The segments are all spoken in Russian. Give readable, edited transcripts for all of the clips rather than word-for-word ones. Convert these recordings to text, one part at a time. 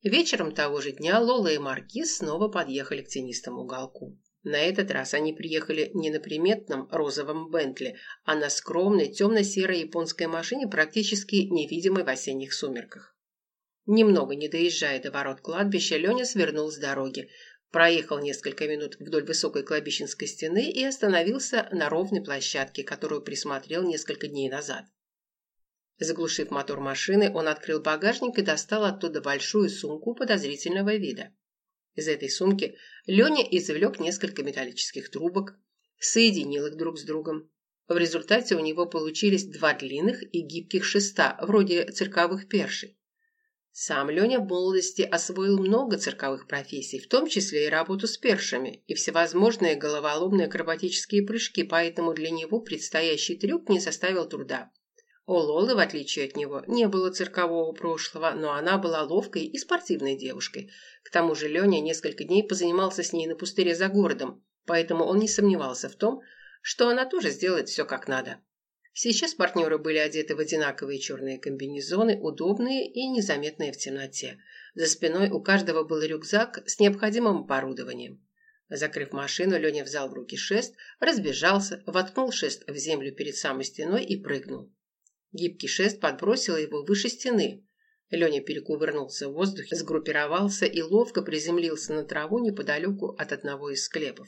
Вечером того же дня Лола и Маркиз снова подъехали к тенистому уголку. На этот раз они приехали не на приметном розовом Бентли, а на скромной темно-серой японской машине, практически невидимой в осенних сумерках. Немного не доезжая до ворот кладбища, Леня свернул с дороги, проехал несколько минут вдоль высокой кладбищенской стены и остановился на ровной площадке, которую присмотрел несколько дней назад. Заглушив мотор машины, он открыл багажник и достал оттуда большую сумку подозрительного вида. Из этой сумки Леня извлек несколько металлических трубок, соединил их друг с другом. В результате у него получились два длинных и гибких шеста, вроде цирковых першей. Сам Леня в молодости освоил много цирковых профессий, в том числе и работу с першами, и всевозможные головоломные акробатические прыжки, поэтому для него предстоящий трюк не составил труда. У Лолы, в отличие от него, не было циркового прошлого, но она была ловкой и спортивной девушкой. К тому же Леня несколько дней позанимался с ней на пустыре за городом, поэтому он не сомневался в том, что она тоже сделает все как надо. Сейчас партнеры были одеты в одинаковые черные комбинезоны, удобные и незаметные в темноте. За спиной у каждого был рюкзак с необходимым оборудованием. Закрыв машину, Леня взял в руки шест, разбежался, воткнул шест в землю перед самой стеной и прыгнул. Гибкий шест подбросил его выше стены. Леня перекувырнулся в воздухе, сгруппировался и ловко приземлился на траву неподалеку от одного из склепов.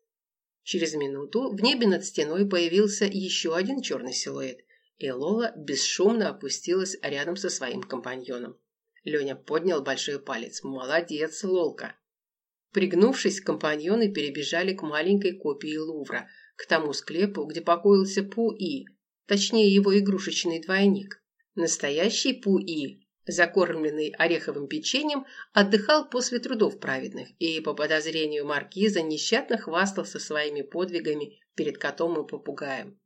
Через минуту в небе над стеной появился еще один черный силуэт, и Лола бесшумно опустилась рядом со своим компаньоном. Леня поднял большой палец. «Молодец, Лолка!» Пригнувшись, компаньоны перебежали к маленькой копии Лувра, к тому склепу, где покоился Пу-И, точнее его игрушечный двойник. Настоящий Пу-И, закормленный ореховым печеньем, отдыхал после трудов праведных и, по подозрению маркиза, нещадно хвастался своими подвигами перед котом и попугаем.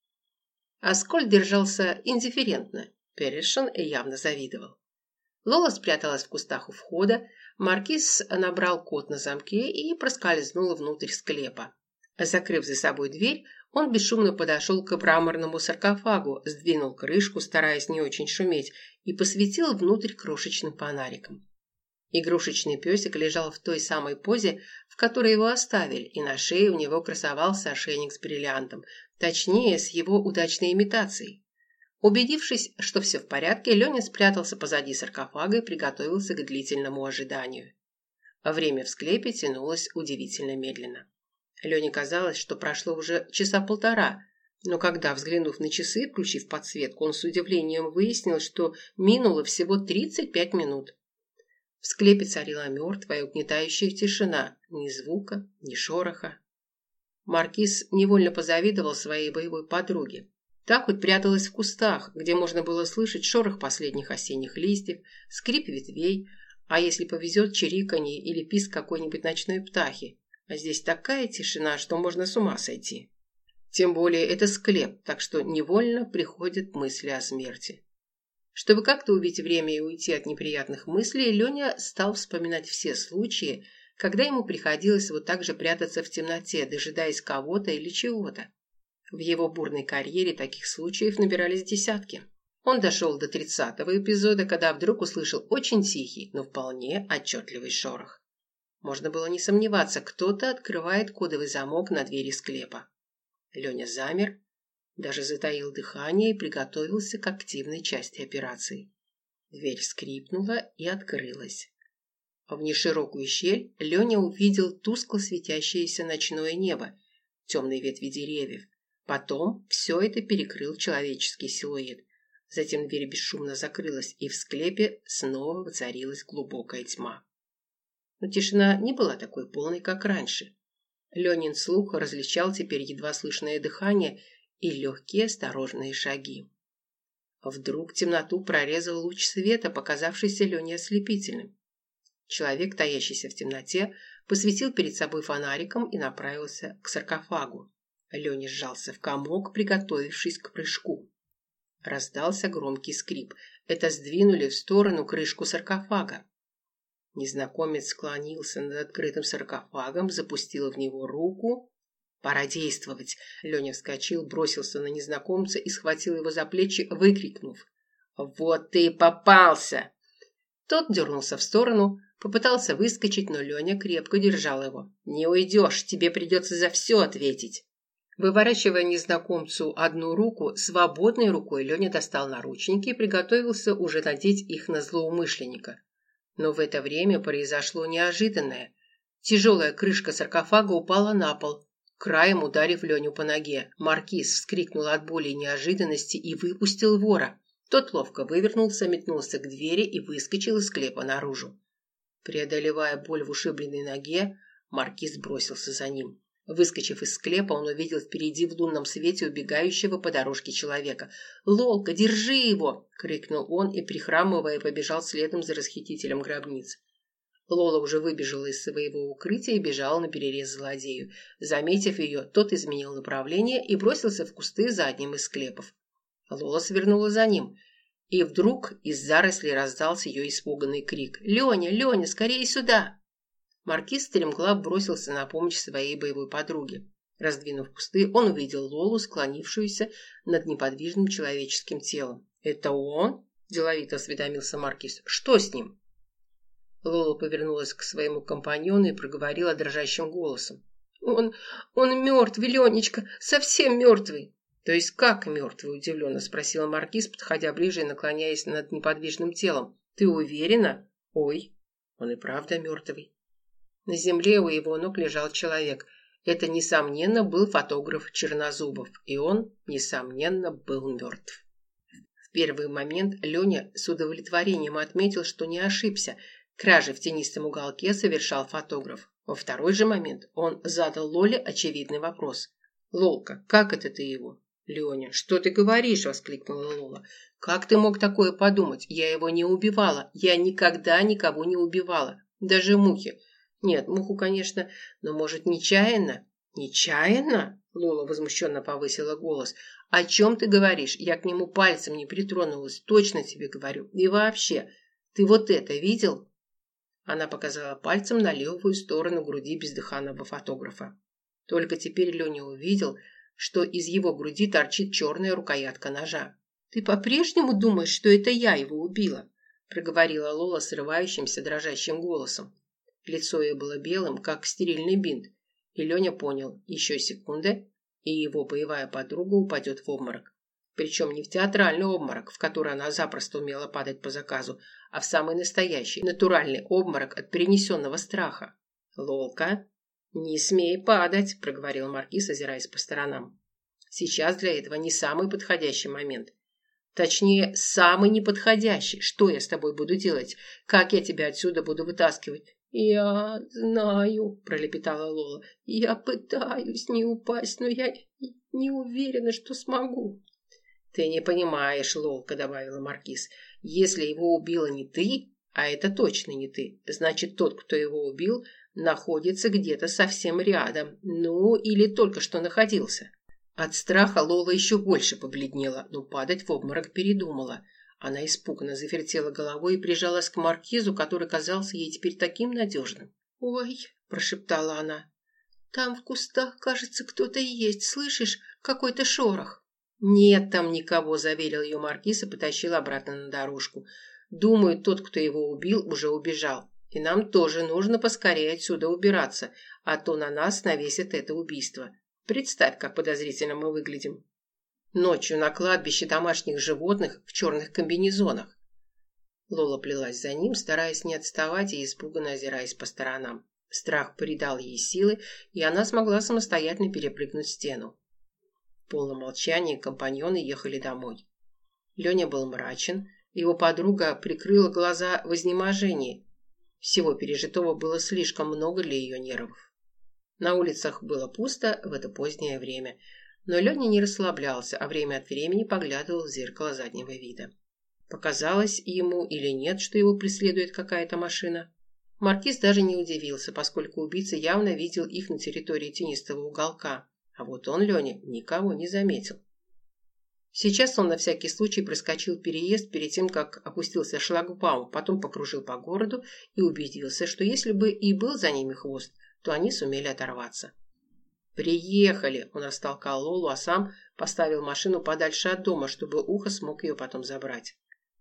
Аскольд держался индифферентно, Перешин явно завидовал. Лола спряталась в кустах у входа, маркиз набрал код на замке и проскользнул внутрь склепа. Закрыв за собой дверь, он бесшумно подошел к мраморному саркофагу, сдвинул крышку, стараясь не очень шуметь, и посветил внутрь крошечным фонариком. Игрушечный песик лежал в той самой позе, в которой его оставили, и на шее у него красовался ошейник с бриллиантом, точнее, с его удачной имитацией. Убедившись, что все в порядке, Леня спрятался позади саркофага и приготовился к длительному ожиданию. Время в склепе тянулось удивительно медленно. Лене казалось, что прошло уже часа полтора, но когда, взглянув на часы, включив подсветку, он с удивлением выяснил, что минуло всего 35 минут. В склепе царила мертвая, угнетающая тишина, ни звука, ни шороха. Маркиз невольно позавидовал своей боевой подруге. Та хоть пряталась в кустах, где можно было слышать шорох последних осенних листьев, скрип ветвей, а если повезет, чириканье или писк какой-нибудь ночной птахи. А здесь такая тишина, что можно с ума сойти. Тем более это склеп, так что невольно приходят мысли о смерти. Чтобы как-то убить время и уйти от неприятных мыслей, Леня стал вспоминать все случаи, когда ему приходилось вот так же прятаться в темноте, дожидаясь кого-то или чего-то. В его бурной карьере таких случаев набирались десятки. Он дошел до 30-го эпизода, когда вдруг услышал очень тихий, но вполне отчетливый шорох. Можно было не сомневаться, кто-то открывает кодовый замок на двери склепа. Леня замер, даже затаил дыхание и приготовился к активной части операции. Дверь скрипнула и открылась. В неширокую щель Леня увидел тускло светящееся ночное небо, темные ветви деревьев. Потом все это перекрыл человеческий силуэт. Затем дверь бесшумно закрылась, и в склепе снова воцарилась глубокая тьма. Но тишина не была такой полной, как раньше. Ленин слух различал теперь едва слышное дыхание и легкие осторожные шаги. Вдруг темноту прорезал луч света, показавшийся Лене ослепительным. Человек, таящийся в темноте, посветил перед собой фонариком и направился к саркофагу. Леня сжался в комок, приготовившись к прыжку. Раздался громкий скрип. Это сдвинули в сторону крышку саркофага. Незнакомец склонился над открытым саркофагом, запустил в него руку. «Пора действовать!» Леня вскочил, бросился на незнакомца и схватил его за плечи, выкрикнув: «Вот ты и попался!» Тот дернулся в сторону, попытался выскочить, но Леня крепко держал его. «Не уйдешь, тебе придется за все ответить». Выворачивая незнакомцу одну руку, свободной рукой Леня достал наручники и приготовился уже надеть их на злоумышленника. Но в это время произошло неожиданное. Тяжелая крышка саркофага упала на пол, краем ударив Леню по ноге. Маркиз вскрикнул от боли и неожиданности и выпустил вора. Тот ловко вывернулся, метнулся к двери и выскочил из склепа наружу. Преодолевая боль в ушибленной ноге, маркиз бросился за ним. Выскочив из склепа, он увидел впереди в лунном свете убегающего по дорожке человека. «Лолка, держи его!» – крикнул он и, прихрамывая, побежал следом за расхитителем гробниц. Лола уже выбежала из своего укрытия и бежала наперерез злодею. Заметив ее, тот изменил направление и бросился в кусты за одним из склепов. Лола свернула за ним, и вдруг из зарослей раздался ее испуганный крик. «Леня, Леня, скорее сюда!» Маркиз стремглав бросился на помощь своей боевой подруге. Раздвинув кусты, он увидел Лолу, склонившуюся над неподвижным человеческим телом. «Это он?» – деловито осведомился маркиз. «Что с ним?» Лола повернулась к своему компаньону и проговорила дрожащим голосом. Он мертвый, Ленечка, совсем мертвый!» «То есть как мертвый?» – удивленно спросила маркиз, подходя ближе и наклоняясь над неподвижным телом. «Ты уверена?» «Ой, он и правда мертвый». На земле у его ног лежал человек. Это, несомненно, был фотограф Чернозубов, и он, несомненно, был мертв. В первый момент Леня с удовлетворением отметил, что не ошибся. Кражи в тенистом уголке совершал фотограф. Во второй же момент он задал Лоле очевидный вопрос. «Лолка, как это ты его?» «Леня, что ты говоришь?» – воскликнула Лола. «Как ты мог такое подумать? Я его не убивала. Я никогда никого не убивала. Даже мухи. Нет, муху, конечно, но, может, нечаянно?» «Нечаянно?» – Лола возмущенно повысила голос. «О чем ты говоришь? Я к нему пальцем не притронулась. Точно тебе говорю. И вообще, ты вот это видел?» Она показала пальцем на левую сторону груди бездыханного фотографа. Только теперь Леня увидел, что из его груди торчит черная рукоятка ножа. «Ты по-прежнему думаешь, что это я его убила?» – проговорила Лола срывающимся, дрожащим голосом. Лицо ее было белым, как стерильный бинт, и Леня понял, еще секунда, и его боевая подруга упадет в обморок. Причем не в театральный обморок, в который она запросто умела падать по заказу, а в самый настоящий, натуральный обморок от перенесенного страха. «Лолка, не смей падать», – проговорил маркиз, озираясь по сторонам. «Сейчас для этого не самый подходящий момент. Точнее, самый неподходящий. Что я с тобой буду делать? Как я тебя отсюда буду вытаскивать?» «Я знаю», – пролепетала Лола. «Я пытаюсь не упасть, но я не уверена, что смогу». «Ты не понимаешь, Лолка», – добавила маркиз. «Если его убила не ты, а это точно не ты, значит, тот, кто его убил, находится где-то совсем рядом, ну, или только что находился». От страха Лола еще больше побледнела, но падать в обморок передумала. Она испуганно завертела головой и прижалась к маркизу, который казался ей теперь таким надежным. «Ой», – прошептала она, – «там в кустах, кажется, кто-то есть, слышишь, какой-то шорох». «Нет там никого», – заверил ее маркиз и потащил обратно на дорожку. «Думаю, тот, кто его убил, уже убежал. И нам тоже нужно поскорее отсюда убираться, а то на нас навесит это убийство. Представь, как подозрительно мы выглядим. Ночью на кладбище домашних животных в черных комбинезонах». Лола плелась за ним, стараясь не отставать и испуганно озираясь по сторонам. Страх придал ей силы, и она смогла самостоятельно перепрыгнуть стену. В полном молчании компаньоны ехали домой. Леня был мрачен, его подруга прикрыла глаза в изнеможении. Всего пережитого было слишком много для ее нервов. На улицах было пусто в это позднее время, но Леня не расслаблялся, а время от времени поглядывал в зеркало заднего вида. Показалось ему или нет, что его преследует какая-то машина. Маркиз даже не удивился, поскольку убийца явно видел их на территории тенистого уголка, а вот он, Леня, никого не заметил. Сейчас он на всякий случай проскочил переезд перед тем, как опустился шлагбаум, потом покружил по городу и убедился, что если бы и был за ними хвост, то они сумели оторваться. «Приехали!» – он растолкал Лолу, а сам поставил машину подальше от дома, чтобы Ухо смог ее потом забрать.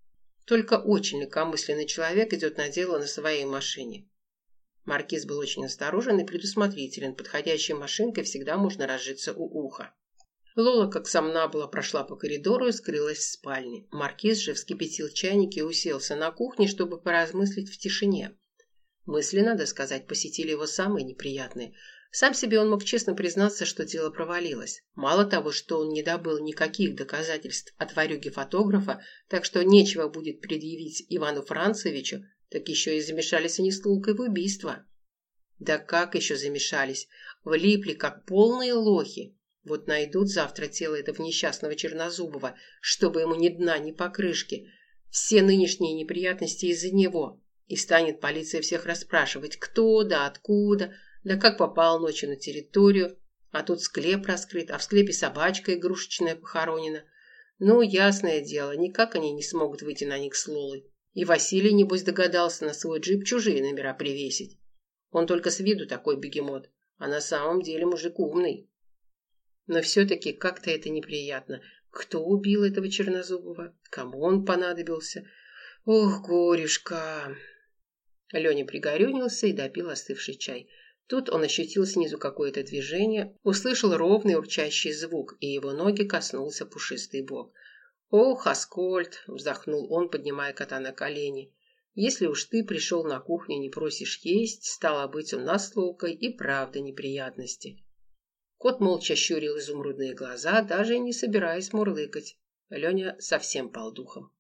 Только очень легкомысленный человек идет на дело на своей машине. Маркиз был очень осторожен и предусмотрителен. Подходящей машинкой всегда можно разжиться у уха. Лола, как сомнамбула, прошла по коридору и скрылась в спальне. Маркиз же вскипятил чайник и уселся на кухне, чтобы поразмыслить в тишине. Мысли, надо сказать, посетили его самые неприятные. Сам себе он мог честно признаться, что дело провалилось. Мало того, что он не добыл никаких доказательств от ворюги-фотографа, так что нечего будет предъявить Ивану Францевичу, так еще и замешались они с Лукой в убийство. Да как еще замешались? Влипли, как полные лохи. Вот найдут завтра тело этого несчастного Чернозубова, чтобы ему ни дна, ни покрышки. Все нынешние неприятности из-за него. И станет полиция всех расспрашивать, кто, да откуда, да как попал ночью на территорию. А тут склеп раскрыт, а в склепе собачка игрушечная похоронена. Ну, ясное дело, никак они не смогут выйти на них с Лолой. И Василий, небось, догадался на свой джип чужие номера привесить. Он только с виду такой бегемот, а на самом деле мужик умный. Но все-таки как-то это неприятно. Кто убил этого Чернозубова? Кому он понадобился? Ох, горюшка! Леня пригорюнился и допил остывший чай. Тут он ощутил снизу какое-то движение, услышал ровный урчащий звук, и его ноги коснулся пушистый бок. «Ох, Аскольд!» – вздохнул он, поднимая кота на колени. «Если уж ты пришел на кухню и не просишь есть, стало быть, у нас с Лукой и правда неприятности». Кот молча щурил изумрудные глаза, даже не собираясь мурлыкать. Леня совсем пал духом.